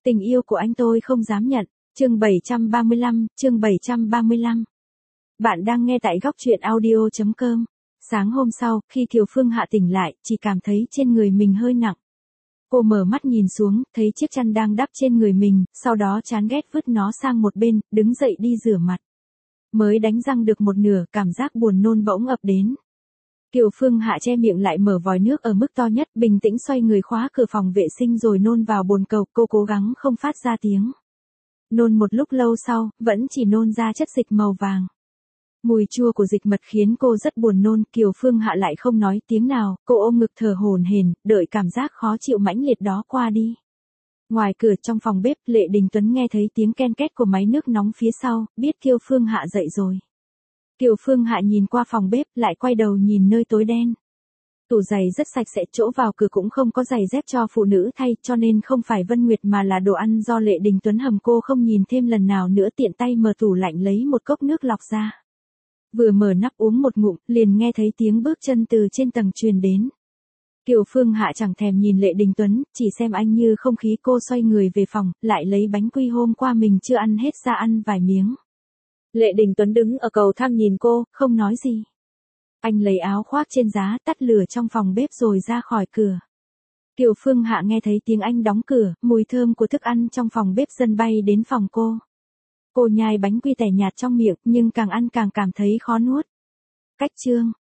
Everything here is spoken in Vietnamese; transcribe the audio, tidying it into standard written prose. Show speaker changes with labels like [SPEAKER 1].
[SPEAKER 1] Tình yêu của anh tôi không dám nhận. Chương 735. Bạn đang nghe tại góc truyện audio.com. Sáng hôm sau, khi Kiều Phương Hạ tỉnh lại, chỉ cảm thấy trên người mình hơi nặng. Cô mở mắt nhìn xuống, thấy chiếc chăn đang đắp trên người mình, sau đó chán ghét vứt nó sang một bên, đứng dậy đi rửa mặt. Mới đánh răng được một nửa, cảm giác buồn nôn bỗng ập đến. Kiều Phương Hạ che miệng lại mở vòi nước ở mức to nhất, bình tĩnh xoay người khóa cửa phòng vệ sinh rồi nôn vào bồn cầu, cô cố gắng không phát ra tiếng. Nôn một lúc lâu sau, vẫn chỉ nôn ra chất dịch màu vàng. Mùi chua của dịch mật khiến cô rất buồn nôn, Kiều Phương Hạ lại không nói tiếng nào, cô ôm ngực thở hổn hển, đợi cảm giác khó chịu mãnh liệt đó qua đi. Ngoài cửa trong phòng bếp, Lệ Đình Tuấn nghe thấy tiếng ken két của máy nước nóng phía sau, biết Kiều Phương Hạ dậy rồi. Kiều Phương Hạ nhìn qua phòng bếp, lại quay đầu nhìn nơi tối đen. Tủ giày rất sạch sẽ, chỗ vào cửa cũng không có giày dép cho phụ nữ thay, cho nên không phải Vân Nguyệt mà là đồ ăn do Lệ Đình Tuấn hầm. Cô không nhìn thêm lần nào nữa, tiện tay mở tủ lạnh lấy một cốc nước lọc ra. Vừa mở nắp uống một ngụm, liền nghe thấy tiếng bước chân từ trên tầng truyền đến. Kiều Phương Hạ chẳng thèm nhìn Lệ Đình Tuấn, chỉ xem anh như không khí. Cô xoay người về phòng, lại lấy bánh quy hôm qua mình chưa ăn hết ra ăn vài miếng. Lệ Đình Tuấn đứng ở cầu thang nhìn cô, không nói gì. Anh lấy áo khoác trên giá, tắt lửa trong phòng bếp rồi ra khỏi cửa. Kiều Phương Hạ nghe thấy tiếng anh đóng cửa, mùi thơm của thức ăn trong phòng bếp dần bay đến phòng cô. Cô nhai bánh quy tẻ nhạt trong miệng, nhưng càng ăn càng cảm thấy khó nuốt. Cách chương